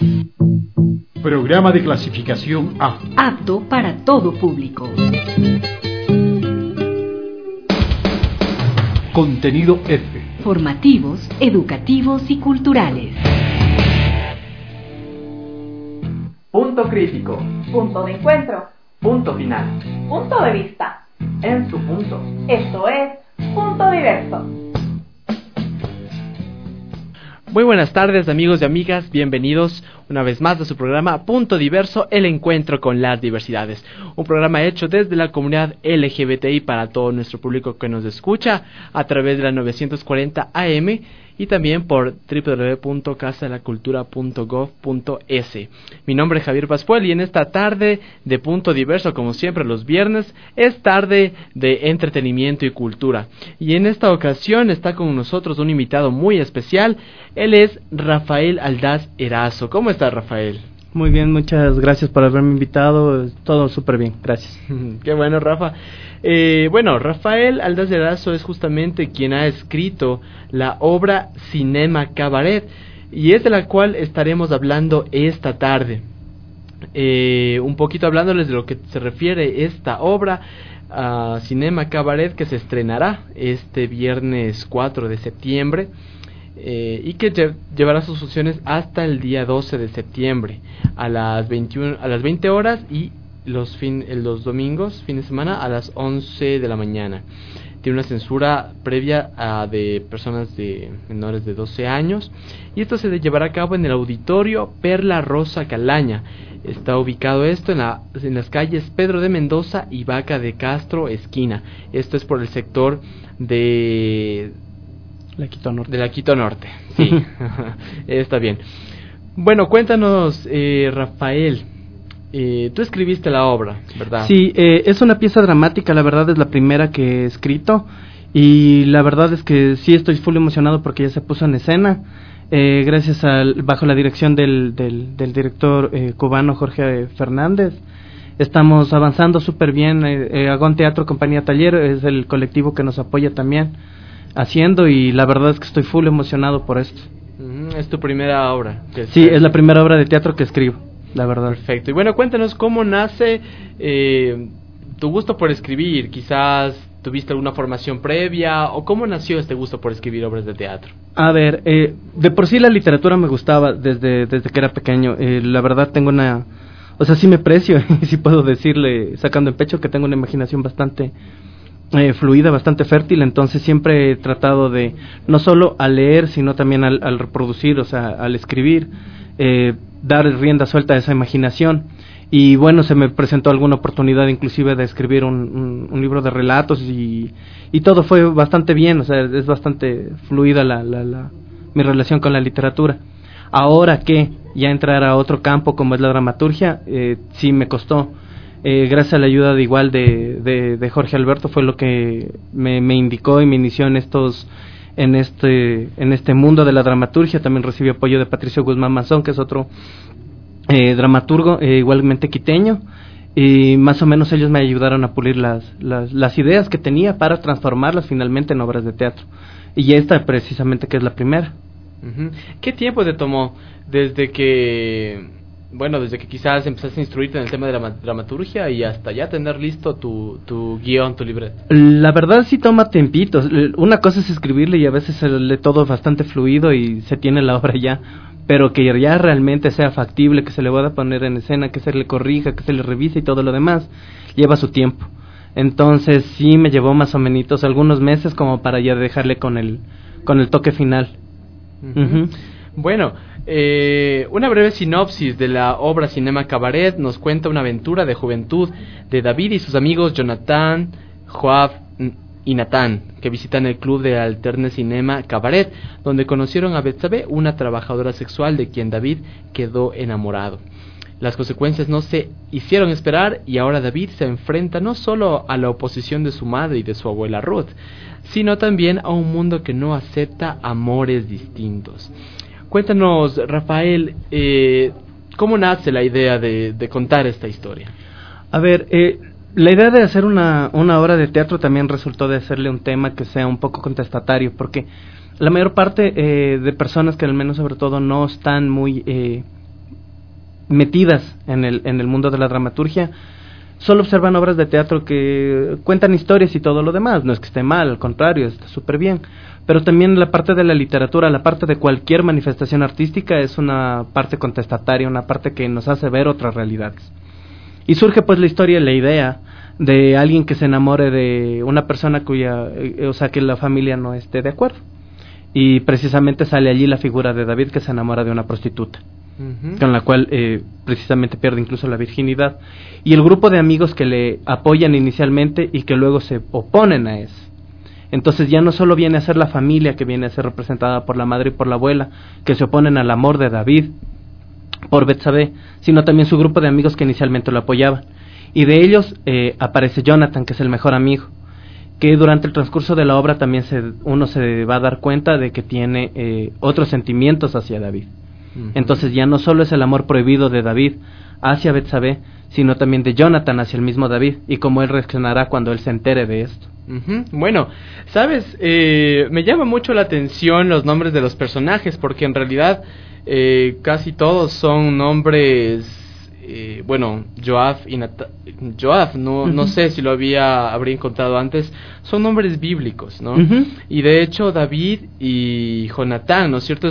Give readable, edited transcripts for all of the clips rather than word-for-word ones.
Programa de clasificación A. Apto para todo público. Contenido F. Formativos, educativos y culturales. Punto crítico. Punto de encuentro. Punto final. Punto de vista. En su punto. Esto es Punto Diverso. Muy buenas tardes, amigos y amigas, bienvenidos una vez más a su programa Punto Diverso, el encuentro con las diversidades. Un programa hecho desde la comunidad LGBTI para todo nuestro público que nos escucha a través de la 940 AM y también por www.casadelacultura.gov.es. Mi nombre es Javier Pascual y en esta tarde de Punto Diverso, como siempre los viernes, es tarde de entretenimiento y cultura. Y en esta ocasión está con nosotros un invitado muy especial. Él es Rafael Aldaz Erazo. ¿Cómo está, Rafael? Muy bien, muchas gracias por haberme invitado. Todo súper bien, gracias. Qué bueno, Rafa. Rafael Aldaz Erazo es justamente quien ha escrito la obra Cinema Cabaret, y es de la cual estaremos hablando esta tarde. Un poquito hablándoles de lo que se refiere esta obra, Cinema Cabaret, que se estrenará este viernes 4 de septiembre. Y que llevará sus funciones hasta el día 12 de septiembre a las 20 horas y los domingos, fin de semana, a las 11 de la mañana. Tiene una censura previa de personas de menores de 12 años y esto se llevará a cabo en el auditorio Perla Rosa Calaña. Está ubicado esto en las calles Pedro de Mendoza y Vaca de Castro esquina. Esto es por el sector de la Quito Norte, sí. Está bien. Bueno, cuéntanos, Rafael, tú escribiste la obra, ¿verdad? Sí, es una pieza dramática, la verdad es la primera que he escrito, y la verdad es que sí estoy full emocionado porque ya se puso en escena, gracias bajo la dirección del director cubano Jorge Fernández. Estamos avanzando súper bien. Agón Teatro Compañía Taller es el colectivo que nos apoya también haciendo, y la verdad es que estoy full emocionado por esto. ¿Es tu primera obra? Sí, es la primera obra de teatro que escribo, la verdad. Perfecto. Y bueno, cuéntanos cómo nace tu gusto por escribir. Quizás tuviste alguna formación previa, o cómo nació este gusto por escribir obras de teatro. A ver, de por sí la literatura me gustaba desde que era pequeño. La verdad tengo sí me precio, y sí puedo decirle, sacando el pecho, que tengo una imaginación bastante fluida, bastante fértil. Entonces siempre he tratado de, no solo al leer, sino también al reproducir, al escribir, dar rienda suelta a esa imaginación. Y bueno, se me presentó alguna oportunidad inclusive de escribir un libro de relatos, y todo fue bastante bien. Es bastante fluida mi relación con la literatura. Ahora que ya entrar a otro campo como es la dramaturgia, sí me costó. Gracias a la ayuda de Jorge Alberto, fue lo que me indicó y me inició en este mundo de la dramaturgia. También recibí apoyo de Patricio Guzmán Mazón, que es otro dramaturgo igualmente quiteño, y más o menos ellos me ayudaron a pulir las ideas que tenía para transformarlas finalmente en obras de teatro, y esta precisamente que es la primera. ¿Qué tiempo te tomó desde que quizás empezaste a instruirte en el tema de la dramaturgia y hasta ya tener listo tu guión, tu libreto? La verdad sí toma tempitos. Una cosa es escribirle y a veces se lee todo bastante fluido y se tiene la obra ya, pero que ya realmente sea factible, que se le pueda poner en escena, que se le corrija, que se le revise y todo lo demás, lleva su tiempo. Entonces sí me llevó más o menos algunos meses como para ya dejarle con el toque final. Bueno, una breve sinopsis de la obra Cinema Cabaret nos cuenta una aventura de juventud de David y sus amigos Jonathan, Joab y Natán, que visitan el club de Alterne Cinema Cabaret, donde conocieron a Betsabe, una trabajadora sexual de quien David quedó enamorado. Las consecuencias no se hicieron esperar y ahora David se enfrenta no solo a la oposición de su madre y de su abuela Ruth, sino también a un mundo que no acepta amores distintos. Cuéntanos, Rafael, ¿cómo nace la idea de contar esta historia? A ver, la idea de hacer una obra de teatro también resultó de hacerle un tema que sea un poco contestatario, porque la mayor parte de personas que al menos sobre todo no están muy metidas en el mundo de la dramaturgia, solo observan obras de teatro que cuentan historias y todo lo demás. No es que esté mal, al contrario, está súper bien. Pero también la parte de la literatura, la parte de cualquier manifestación artística es una parte contestataria, una parte que nos hace ver otras realidades. Y surge pues la historia, la idea de alguien que se enamore de una persona cuya, que la familia no esté de acuerdo. Y precisamente sale allí la figura de David, que se enamora de una prostituta, con la cual precisamente pierde incluso la virginidad. Y el grupo de amigos que le apoyan inicialmente y que luego se oponen a eso. Entonces ya no solo viene a ser la familia, que viene a ser representada por la madre y por la abuela, que se oponen al amor de David por Betsabé, sino también su grupo de amigos que inicialmente lo apoyaban. Y de ellos aparece Jonathan, que es el mejor amigo, que durante el transcurso de la obra también uno se va a dar cuenta de que tiene otros sentimientos hacia David. Entonces ya no solo es el amor prohibido de David hacia Betsabé, sino también de Jonathan hacia el mismo David, y cómo él reaccionará cuando él se entere de esto. Bueno, sabes, me llama mucho la atención los nombres de los personajes, porque en realidad casi todos son nombres, Joab y Joab, no sé si lo habría encontrado antes, son nombres bíblicos, ¿no? Y de hecho David y Jonatán, ¿no es cierto?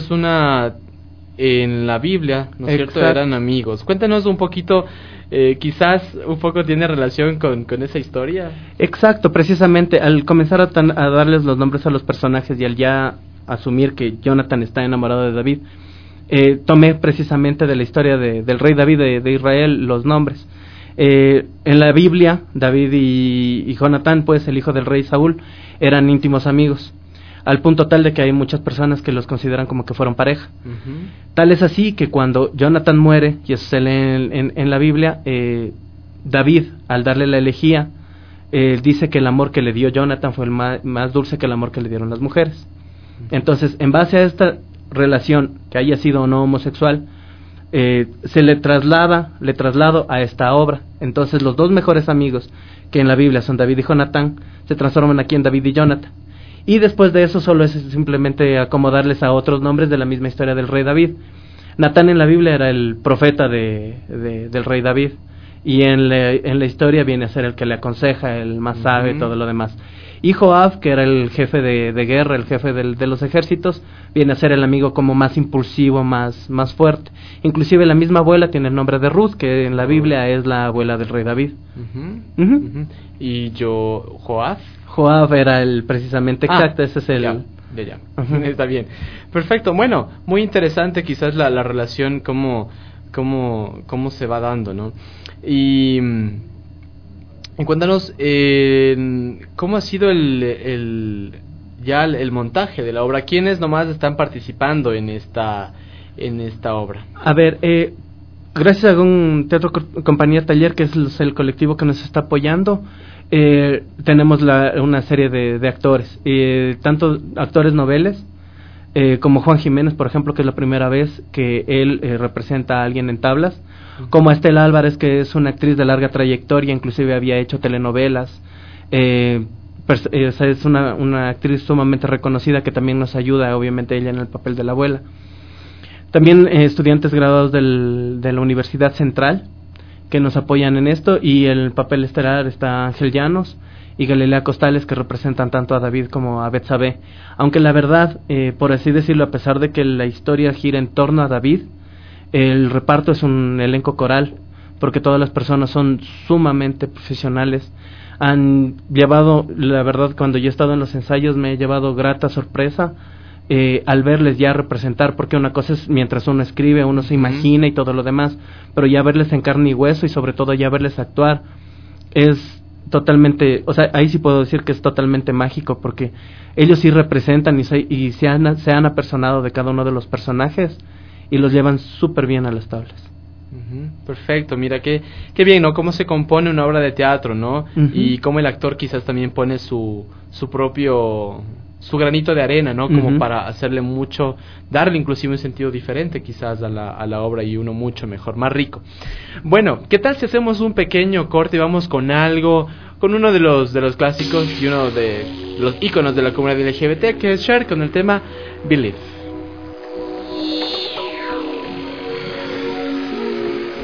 En la Biblia, ¿no es cierto? Eran amigos. Cuéntanos un poquito, quizás un poco tiene relación con esa historia. Exacto, precisamente al comenzar a darles los nombres a los personajes y al ya asumir que Jonathan está enamorado de David, tomé precisamente de la historia del rey David de Israel los nombres. En la Biblia, David y Jonatán, pues el hijo del rey Saúl, eran íntimos amigos, al punto tal de que hay muchas personas que los consideran como que fueron pareja. Tal es así que cuando Jonathan muere, y eso se lee en la Biblia, David, al darle la elegía, dice que el amor que le dio Jonathan fue el más dulce que el amor que le dieron las mujeres. Entonces, en base a esta relación, que haya sido o no homosexual, se le traslado a esta obra. Entonces los dos mejores amigos que en la Biblia son David y Jonatán, se transforman aquí en David y Jonathan. Y después de eso solo es simplemente acomodarles a otros nombres de la misma historia del rey David. Natán en la Biblia era el profeta del rey David, y en la historia viene a ser el que le aconseja, el más sabio y todo lo demás. Y Joab, que era el jefe de guerra, el jefe de los ejércitos, viene a ser el amigo como más impulsivo, más fuerte. Inclusive la misma abuela tiene el nombre de Ruth, que en la Biblia es la abuela del rey David. ¿Y Joab? Joab era precisamente exacto, ese es el... Ya. Está bien. Perfecto. Bueno, muy interesante quizás la relación, cómo se va dando, ¿no? Y cuéntanos, ¿cómo ha sido el montaje de la obra? ¿Quiénes nomás están participando en esta obra? A ver, gracias a un Teatro Compañía Taller, que es el colectivo que nos está apoyando, tenemos una serie de actores, tanto actores noveles, como Juan Jiménez, por ejemplo, que es la primera vez que él representa a alguien en tablas, como Estela Álvarez, que es una actriz de larga trayectoria, inclusive había hecho telenovelas, es una actriz sumamente reconocida que también nos ayuda, obviamente ella en el papel de la abuela. También estudiantes graduados de la Universidad Central que nos apoyan en esto, y el papel estelar está Ángel Llanos y Galilea Costales, que representan tanto a David como a Betsabé. Aunque la verdad, por así decirlo, a pesar de que la historia gira en torno a David, el reparto es un elenco coral, porque todas las personas son sumamente profesionales. Han llevado, la verdad, cuando yo he estado en los ensayos me he llevado grata sorpresa al verles ya representar, porque una cosa es mientras uno escribe, uno se imagina y todo lo demás, pero ya verles en carne y hueso, y sobre todo ya verles actuar, es totalmente, o sea, ahí sí puedo decir que es totalmente mágico, porque ellos sí representan y se han apersonado de cada uno de los personajes y los llevan súper bien a las tablas. Perfecto, mira qué bien, ¿no? Cómo se compone una obra de teatro, ¿no? Y cómo el actor quizás también pone su granito de arena, ¿no? Como para hacerle mucho, darle inclusive un sentido diferente quizás a la obra, y uno mucho mejor, más rico. Bueno, ¿qué tal si hacemos un pequeño corte y vamos con uno de los clásicos y uno de los íconos de la comunidad LGBT, que es Cher, con el tema Believe?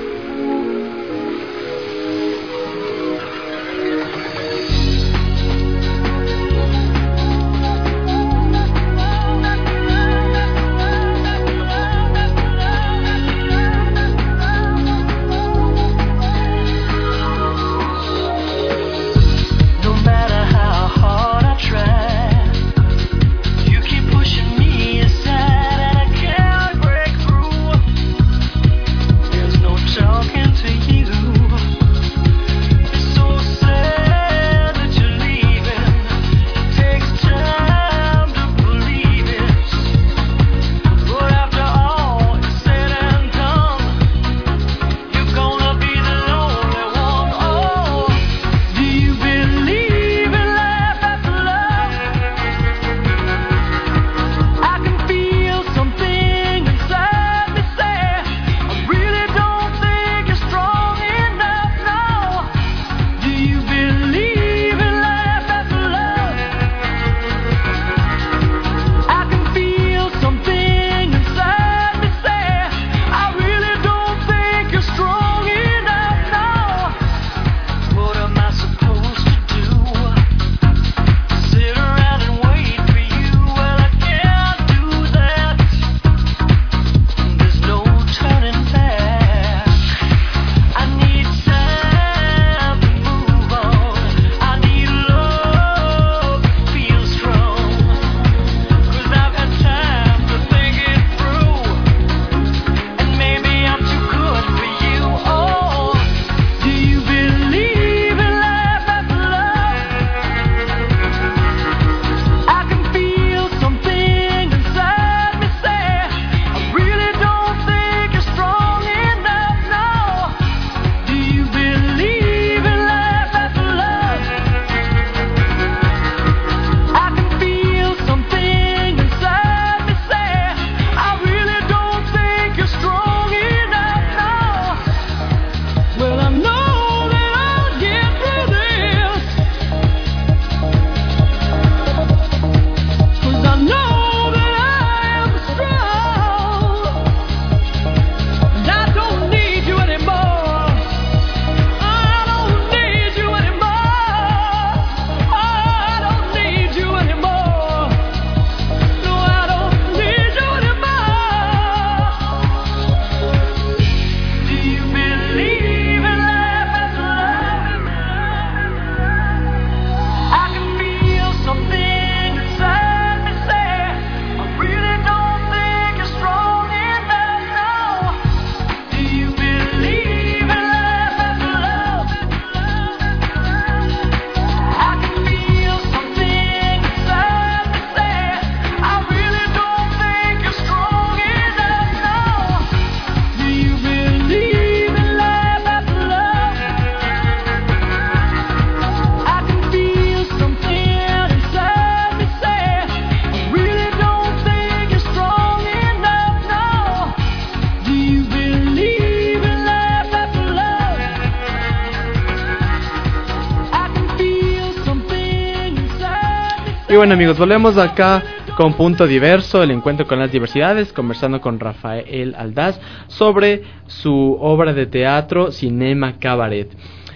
bueno, amigos, volvemos acá con Punto Diverso, el encuentro con las diversidades, conversando con Rafael Aldaz sobre su obra de teatro Cinema Cabaret.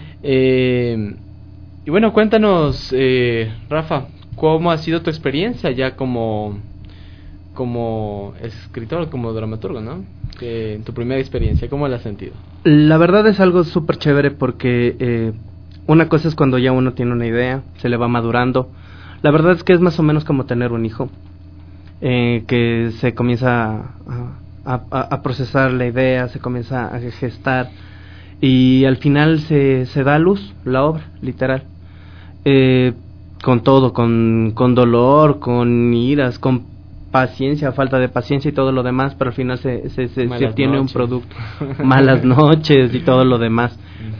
Y bueno, cuéntanos, Rafa, ¿cómo ha sido tu experiencia ya como escritor, como dramaturgo, ¿no? Tu primera experiencia, ¿cómo la has sentido? La verdad es algo súper chévere porque una cosa es cuando ya uno tiene una idea, se le va madurando. La verdad es que es más o menos como tener un hijo, que se comienza a procesar la idea, se comienza a gestar y al final se da a luz la obra, literal. Con todo, con dolor, con iras, con paciencia, falta de paciencia y todo lo demás, pero al final se obtiene un producto. Malas noches y todo lo demás.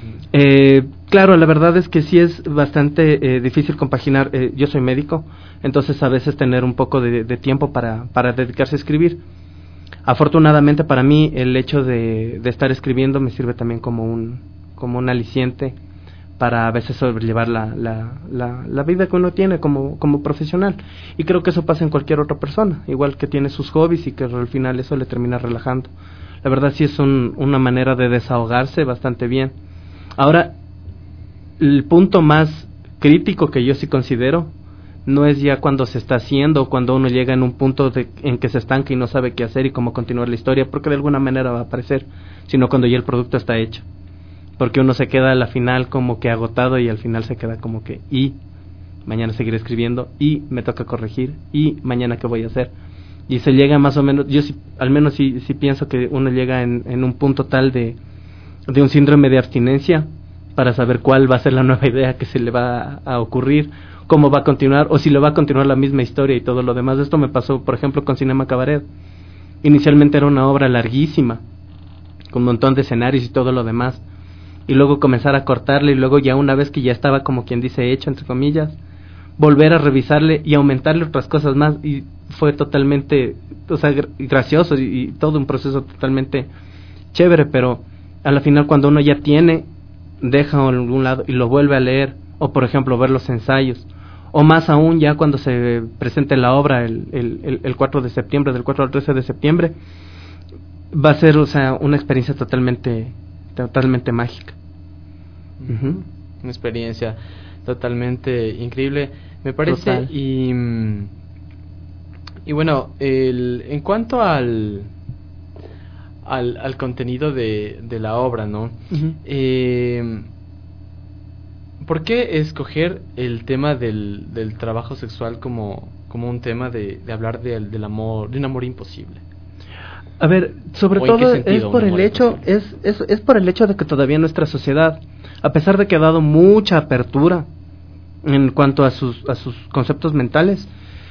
Claro, la verdad es que sí es bastante difícil compaginar. Yo soy médico, entonces a veces tener un poco de tiempo para dedicarse a escribir. Afortunadamente para mí el hecho de estar escribiendo me sirve también como un aliciente para a veces sobrellevar la vida que uno tiene como profesional. Y creo que eso pasa en cualquier otra persona, igual que tiene sus hobbies y que al final eso le termina relajando. La verdad sí es una manera de desahogarse bastante bien. Ahora, el punto más crítico que yo sí considero no es ya cuando se está haciendo, cuando uno llega en un punto en que se estanca y no sabe qué hacer y cómo continuar la historia, porque de alguna manera va a aparecer, sino cuando ya el producto está hecho. Porque uno se queda a la final como que agotado y al final se queda como que, y mañana seguiré escribiendo, y me toca corregir, y mañana qué voy a hacer. Y se llega más o menos, yo sí, al menos sí pienso que uno llega en un punto tal de un síndrome de abstinencia para saber cuál va a ser la nueva idea que se le va a ocurrir, cómo va a continuar, o si le va a continuar la misma historia y todo lo demás. Esto me pasó, por ejemplo, con Cinema Cabaret. Inicialmente era una obra larguísima, con un montón de escenarios y todo lo demás, y luego comenzar a cortarle, y luego ya una vez que ya estaba como quien dice hecho, entre comillas, volver a revisarle y aumentarle otras cosas más, y fue totalmente, o sea, gracioso y todo un proceso totalmente chévere, pero a la final cuando uno ya tiene, deja en algún lado y lo vuelve a leer, o por ejemplo ver los ensayos, o más aún ya cuando se presente la obra el 4 de septiembre, del 4 al 13 de septiembre, va a ser, o sea, una experiencia totalmente mágica. Uh-huh. Una experiencia totalmente increíble, me parece. Total. Y bueno, en cuanto al contenido de la obra, ¿no? Uh-huh. ¿Por qué escoger el tema del trabajo sexual como un tema de hablar del amor, de un amor imposible? A ver, sobre todo es por el hecho es por el hecho de que todavía nuestra sociedad, a pesar de que ha dado mucha apertura en cuanto a sus conceptos mentales,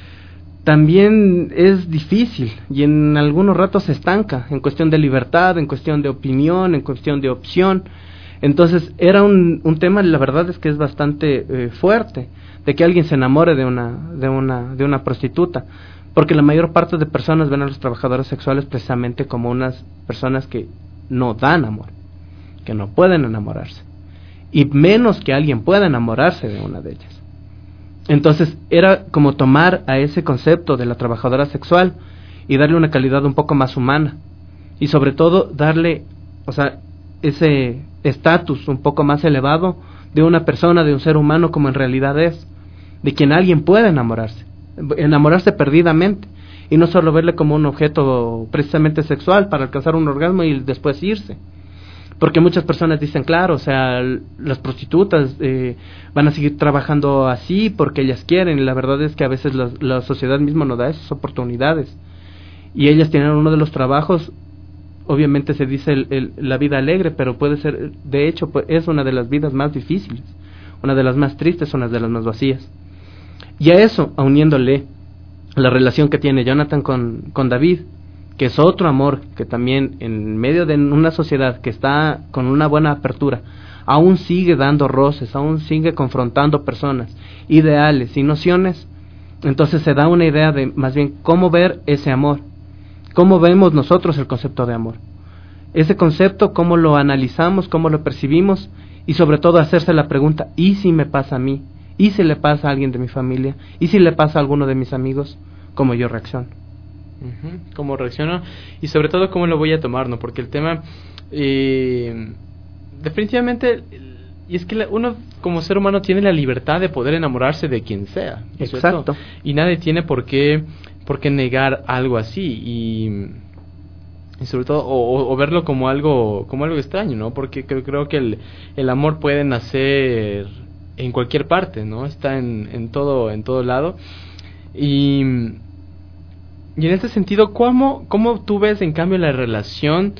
también es difícil y en algunos ratos se estanca en cuestión de libertad, en cuestión de opinión, en cuestión de opción. Entonces era un tema, la verdad es que es bastante fuerte, de que alguien se enamore de una prostituta, porque la mayor parte de personas ven a los trabajadores sexuales precisamente como unas personas que no dan amor, que no pueden enamorarse, y menos que alguien pueda enamorarse de una de ellas. Entonces era como tomar a ese concepto de la trabajadora sexual y darle una calidad un poco más humana, y sobre todo darle, o sea, ese estatus un poco más elevado de una persona, de un ser humano como en realidad es, de quien alguien puede enamorarse perdidamente, y no solo verle como un objeto precisamente sexual para alcanzar un orgasmo y después irse. Porque muchas personas dicen, claro, o sea, las prostitutas van a seguir trabajando así porque ellas quieren, y la verdad es que a veces la sociedad misma no da esas oportunidades, y ellas tienen uno de los trabajos, obviamente se dice la vida alegre, pero puede ser, de hecho, es una de las vidas más difíciles, una de las más tristes, una de las más vacías. Y a eso, uniéndole la relación que tiene Jonathan con David, que es otro amor que también en medio de una sociedad que está con una buena apertura, aún sigue dando roces, aún sigue confrontando personas, ideales y nociones. Entonces se da una idea de más bien cómo ver ese amor, cómo vemos nosotros el concepto de amor, ese concepto, cómo lo analizamos, cómo lo percibimos, y sobre todo hacerse la pregunta, ¿y si me pasa a mí? ¿Y si le pasa a alguien de mi familia? ¿Y si le pasa a alguno de mis amigos? ¿Cómo yo reacciono? ¿Cómo reacciono? Y sobre todo, ¿cómo lo voy a tomar, no? Porque el tema, definitivamente, y es que uno como ser humano tiene la libertad de poder enamorarse de quien sea, ¿no es cierto? Exacto. Y nadie tiene por qué negar algo así, y sobre todo, o verlo como algo extraño, ¿no? Porque creo que el amor puede nacer en cualquier parte, ¿no? Está en todo lado. Y en este sentido, ¿cómo tú ves en cambio la relación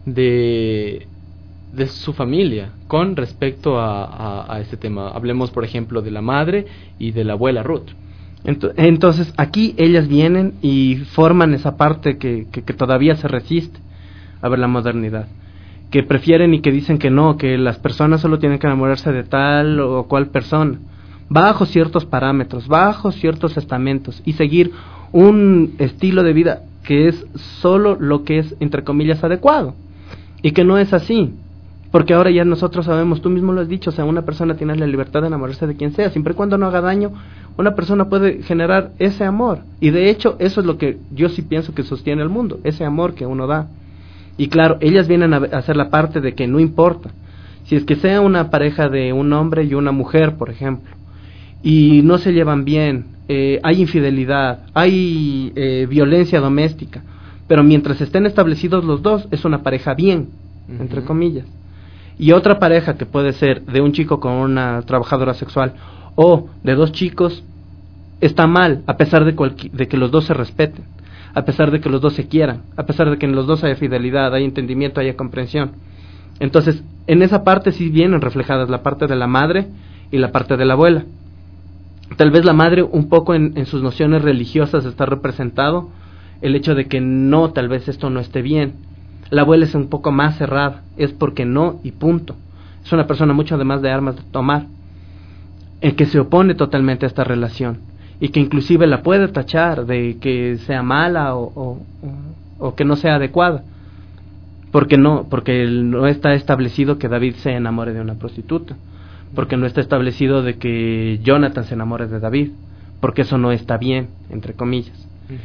de su familia con respecto a este tema? Hablemos, por ejemplo, de la madre y de la abuela Ruth. Entonces, aquí ellas vienen y forman esa parte que todavía se resiste a ver la modernidad, que prefieren y que dicen que no, que las personas solo tienen que enamorarse de tal o cual persona, bajo ciertos parámetros, bajo ciertos estamentos, y seguir un estilo de vida que es solo lo que es, entre comillas, adecuado, y que no es así, porque ahora ya nosotros sabemos, tú mismo lo has dicho, o sea, una persona tiene la libertad de enamorarse de quien sea, siempre y cuando no haga daño. Una persona puede generar ese amor, y de hecho eso es lo que yo sí pienso que sostiene el mundo, ese amor que uno da. Y claro, ellas vienen a hacer la parte de que no importa si es que sea una pareja de un hombre y una mujer, por ejemplo, y no se llevan bien, hay infidelidad, hay violencia doméstica, pero mientras estén establecidos los dos, es una pareja bien, entre comillas. Y otra pareja que puede ser de un chico con una trabajadora sexual, o de dos chicos, está mal, a pesar de que los dos se respeten, a pesar de que los dos se quieran, a pesar de que en los dos haya fidelidad, haya entendimiento, haya comprensión. Entonces, en esa parte sí vienen reflejadas la parte de la madre y la parte de la abuela. Tal vez la madre un poco en sus nociones religiosas está representado el hecho de que no, tal vez esto no esté bien. La abuela es un poco más cerrada, es porque no y punto. Es una persona mucho además de armas de tomar, en que se opone totalmente a esta relación, y que inclusive la puede tachar de que sea mala o que no sea adecuada, porque no está establecido que David se enamore de una prostituta, porque no está establecido de que Jonathan se enamore de David, porque eso no está bien, entre comillas.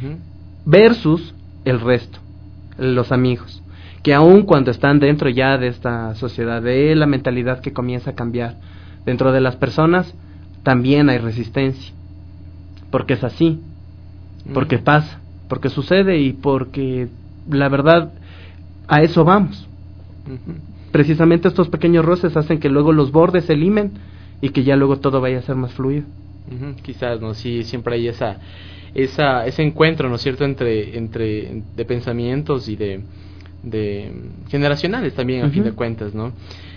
Versus el resto, los amigos, que aun cuando están dentro ya de esta sociedad, de la mentalidad que comienza a cambiar dentro de las personas, también hay resistencia, porque es así, porque pasa, porque sucede, y porque la verdad a eso vamos. Precisamente estos pequeños roces hacen que luego los bordes se limen y que ya luego todo vaya a ser más fluido. Quizás, ¿no? Sí, siempre hay ese encuentro, ¿no es cierto?, entre de pensamientos y de generacionales también, a fin de cuentas, ¿no?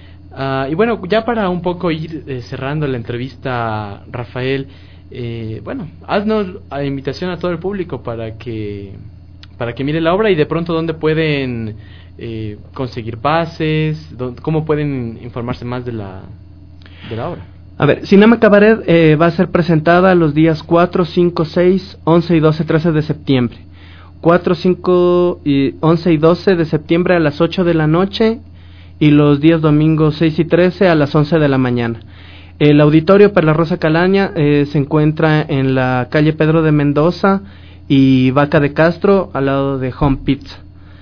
Y bueno, ya para un poco ir cerrando la entrevista, Rafael, bueno, haznos la invitación a todo el público para que mire la obra, y de pronto dónde pueden conseguir pases, cómo pueden informarse más de la obra. A ver, Cinema Cabaret va a ser presentada los días 4, 5, 6, 11 y 12, 13 de septiembre. 4, 5, 11 y 12 de septiembre a las 8 de la noche, y los días domingos 6 y 13 a las 11 de la mañana. El auditorio Perla Rosa Calaña se encuentra en la calle Pedro de Mendoza y Vaca de Castro, al lado de Home Pizza.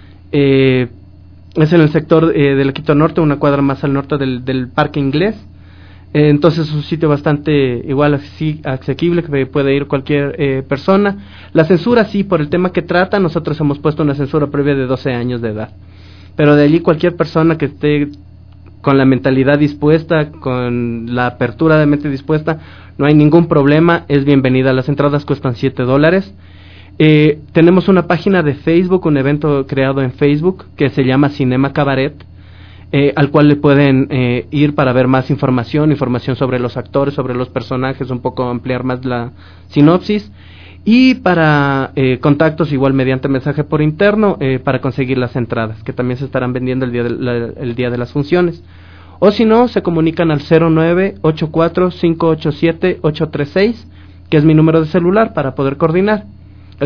Es en el sector del Quito Norte, una cuadra más al norte del Parque Inglés. Entonces es un sitio bastante igual asequible, que puede ir cualquier persona. La censura, sí, por el tema que trata, nosotros hemos puesto una censura previa de 12 años de edad. Pero de allí cualquier persona que esté con la mentalidad dispuesta, con la apertura de mente dispuesta, no hay ningún problema, es bienvenida. Las entradas cuestan $7. Tenemos una página de Facebook, un evento creado en Facebook que se llama Cinema Cabaret, al cual le pueden ir para ver más información sobre los actores, sobre los personajes, un poco ampliar más la sinopsis, y para contactos igual mediante mensaje por interno para conseguir las entradas, que también se estarán vendiendo el día de las funciones. O si no, se comunican al 0984-587-836, que es mi número de celular para poder coordinar. El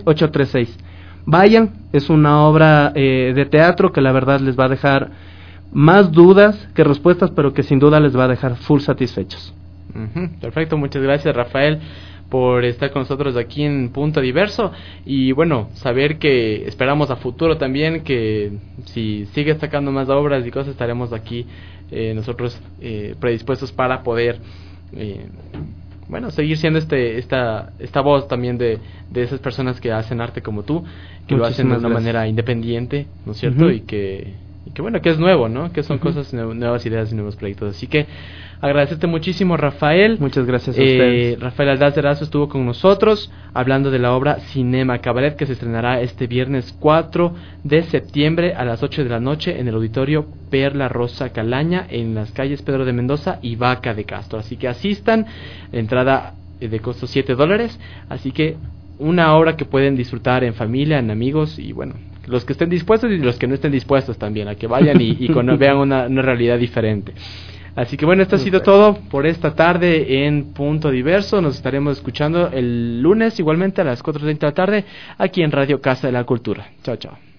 0984-587-836. Vayan, es una obra de teatro que la verdad les va a dejar más dudas que respuestas, pero que sin duda les va a dejar full satisfechos. Perfecto, muchas gracias, Rafael, por estar con nosotros aquí en Punto Diverso. Y bueno, saber que esperamos a futuro también que si sigues sacando más obras y cosas, estaremos aquí nosotros predispuestos para poder seguir siendo esta voz también de esas personas que hacen arte como tú, que lo hacen de una manera independiente, ¿no es cierto? Y que bueno, que es nuevo, ¿no? Que son cosas, nuevas ideas y nuevos proyectos. Así que agradecerte muchísimo, Rafael. Muchas gracias a ustedes. Rafael Aldaz de Erazo estuvo con nosotros hablando de la obra Cinema Cabaret, que se estrenará este viernes 4 de septiembre a las 8 de la noche en el auditorio Perla Rosa Calaña, en las calles Pedro de Mendoza y Vaca de Castro. Así que asistan, la entrada de costo $7, así que una obra que pueden disfrutar en familia, en amigos, y bueno, los que estén dispuestos y los que no estén dispuestos también, a que vayan y vean una realidad diferente. Así que bueno, esto ha sido todo por esta tarde en Punto Diverso. Nos estaremos escuchando el lunes igualmente a las 4:30 de la tarde aquí en Radio Casa de la Cultura. Chao, chao.